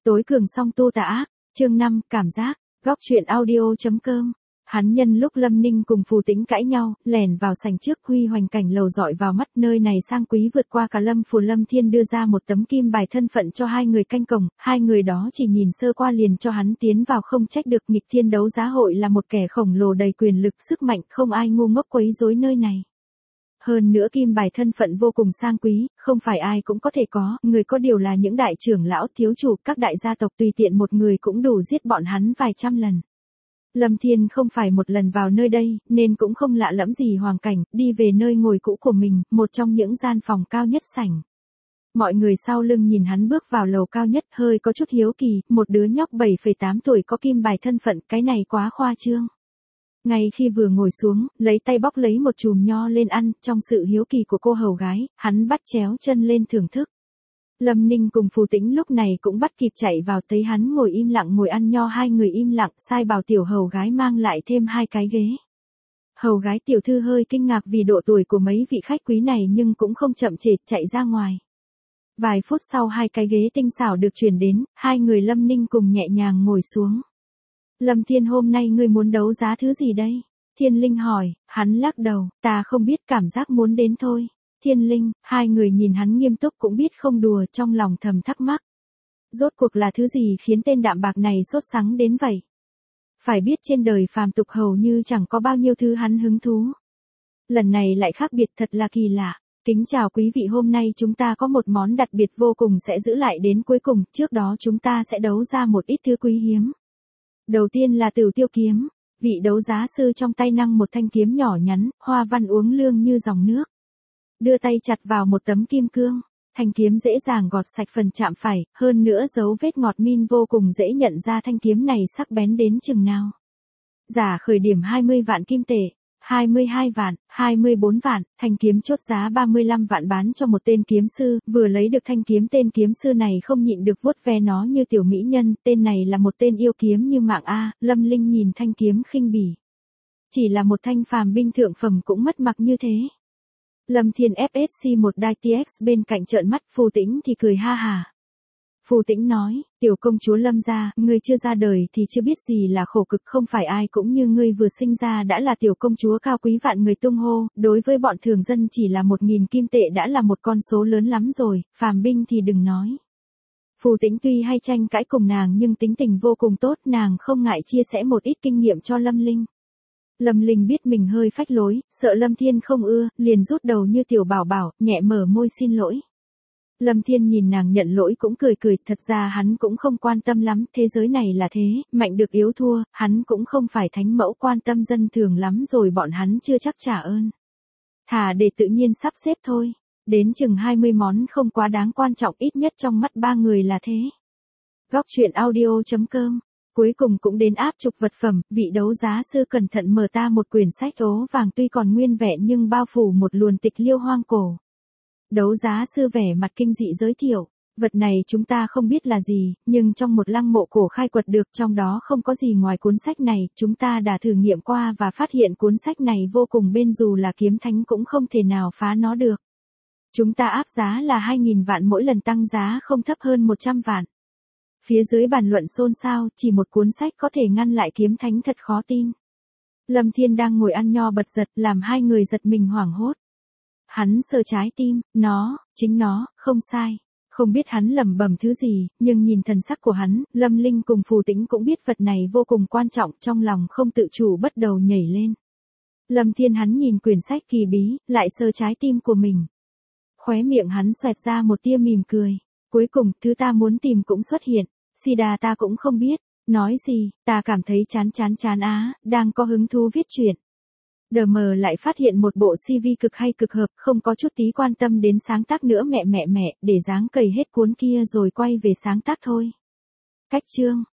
Tối cường song tu tà ác, chương 5, cảm giác, góc truyện audio.com. Hắn nhân lúc Lâm Ninh cùng Phù Tĩnh cãi nhau, lẻn vào sảnh trước, huy hoành cảnh lầu dọi vào mắt, nơi này sang quý vượt qua cả Lâm Phù. Lâm Thiên đưa ra một tấm kim bài thân phận cho hai người canh cổng, hai người đó chỉ nhìn sơ qua liền cho hắn tiến vào, không trách được. Nghịch Thiên đấu giá hội là một kẻ khổng lồ đầy quyền lực sức mạnh, không ai ngu ngốc quấy rối nơi này. Hơn nữa kim bài thân phận vô cùng sang quý, không phải ai cũng có thể có, người có điều là những đại trưởng lão, thiếu chủ, các đại gia tộc, tùy tiện một người cũng đủ giết bọn hắn vài trăm lần. Lâm Thiên không phải một lần vào nơi đây, nên cũng không lạ lẫm gì hoàn cảnh, đi về nơi ngồi cũ của mình, một trong những gian phòng cao nhất sảnh. Mọi người sau lưng nhìn hắn bước vào lầu cao nhất, hơi có chút hiếu kỳ, một đứa nhóc 7,8 tuổi có kim bài thân phận, cái này quá khoa trương. Ngay khi vừa ngồi xuống, lấy tay bóc lấy một chùm nho lên ăn, trong sự hiếu kỳ của cô hầu gái, hắn bắt chéo chân lên thưởng thức. Lâm Ninh cùng Phù Tĩnh lúc này cũng bắt kịp chạy vào, thấy hắn ngồi im lặng ngồi ăn nho, hai người im lặng, sai bảo tiểu hầu gái mang lại thêm hai cái ghế. Hầu gái tiểu thư hơi kinh ngạc vì độ tuổi của mấy vị khách quý này nhưng cũng không chậm trễ, chạy ra ngoài. Vài phút sau hai cái ghế tinh xảo được chuyển đến, hai người Lâm Ninh cùng nhẹ nhàng ngồi xuống. Lâm Thiên, hôm nay ngươi muốn đấu giá thứ gì đây? Thiên Linh hỏi, hắn lắc đầu, ta không biết, cảm giác muốn đến thôi. Thiên Linh, hai người nhìn hắn nghiêm túc cũng biết không đùa, trong lòng thầm thắc mắc. Rốt cuộc là thứ gì khiến tên đạm bạc này sốt sắng đến vậy? Phải biết trên đời phàm tục hầu như chẳng có bao nhiêu thứ hắn hứng thú. Lần này lại khác biệt, thật là kỳ lạ. Kính chào quý vị, hôm nay chúng ta có một món đặc biệt vô cùng sẽ giữ lại đến cuối cùng, trước đó chúng ta sẽ đấu ra một ít thứ quý hiếm. Đầu tiên là Tửu Tiêu kiếm, vị đấu giá sư trong tay nâng một thanh kiếm nhỏ nhắn, hoa văn uốn lượn như dòng nước. Đưa tay chặt vào một tấm kim cương, thanh kiếm dễ dàng gọt sạch phần chạm phải, hơn nữa dấu vết ngọt min vô cùng dễ nhận ra thanh kiếm này sắc bén đến chừng nào. Giả khởi điểm 20 vạn kim tệ, 22 vạn, 24 vạn, thanh kiếm chốt giá 35 vạn bán cho một tên kiếm sư, vừa lấy được thanh kiếm tên kiếm sư này không nhịn được vuốt ve nó như tiểu mỹ nhân, tên này là một tên yêu kiếm như mạng A. Lâm Linh nhìn thanh kiếm khinh bỉ. Chỉ là một thanh phàm binh thượng phẩm cũng mất mặt như thế. Lâm Thiên FSC một đai TX bên cạnh trợn mắt, Phù Tĩnh thì cười ha hà. Phù Tĩnh nói, tiểu công chúa Lâm gia, ngươi chưa ra đời thì chưa biết gì là khổ cực, không phải ai cũng như ngươi vừa sinh ra đã là tiểu công chúa cao quý vạn người tung hô, đối với bọn thường dân chỉ là 1.000 kim tệ đã là một con số lớn lắm rồi, phàm binh thì đừng nói. Phù Tĩnh tuy hay tranh cãi cùng nàng nhưng tính tình vô cùng tốt, nàng không ngại chia sẻ một ít kinh nghiệm cho Lâm Linh. Lâm Linh biết mình hơi phách lối, sợ Lâm Thiên không ưa, liền rút đầu như tiểu bảo bảo, nhẹ mở môi xin lỗi. Lâm Thiên nhìn nàng nhận lỗi cũng cười cười, thật ra hắn cũng không quan tâm lắm, thế giới này là thế, mạnh được yếu thua, hắn cũng không phải thánh mẫu quan tâm dân thường lắm rồi bọn hắn chưa chắc trả ơn. Thà để tự nhiên sắp xếp thôi, đến chừng 20 món không quá đáng quan trọng, ít nhất trong mắt ba người là thế. Góc truyện audio.com. Cuối cùng cũng đến áp trục vật phẩm, vị đấu giá sư cẩn thận mở ta một quyển sách ố vàng tuy còn nguyên vẹn nhưng bao phủ một luồn tịch liêu hoang cổ. Đấu giá sư vẻ mặt kinh dị giới thiệu, vật này chúng ta không biết là gì, nhưng trong một lăng mộ cổ khai quật được, trong đó không có gì ngoài cuốn sách này, chúng ta đã thử nghiệm qua và phát hiện cuốn sách này vô cùng bền, dù là kiếm thánh cũng không thể nào phá nó được. Chúng ta áp giá là 2.000 vạn, mỗi lần tăng giá không thấp hơn 100 vạn. Phía dưới bàn luận xôn xao, chỉ một cuốn sách có thể ngăn lại kiếm thánh, thật khó tin. Lâm Thiên đang ngồi ăn nho bật giật, làm hai người giật mình hoảng hốt. Hắn sờ trái tim, chính nó, không sai. Không biết hắn lẩm bẩm thứ gì, nhưng nhìn thần sắc của hắn, Lâm Linh cùng Phù Tĩnh cũng biết vật này vô cùng quan trọng, trong lòng không tự chủ bắt đầu nhảy lên. Lâm Thiên hắn nhìn quyển sách kỳ bí, lại sờ trái tim của mình. Khóe miệng hắn xoẹt ra một tia mỉm cười. Cuối cùng, thứ ta muốn tìm cũng xuất hiện. Sida ta cũng không biết. Nói gì, ta cảm thấy chán á, đang có hứng thú viết truyện. Đờ mờ lại phát hiện một bộ CV cực hay cực hợp, không có chút tí quan tâm đến sáng tác nữa, mẹ, để dáng cày hết cuốn kia rồi quay về sáng tác thôi. Cách chương,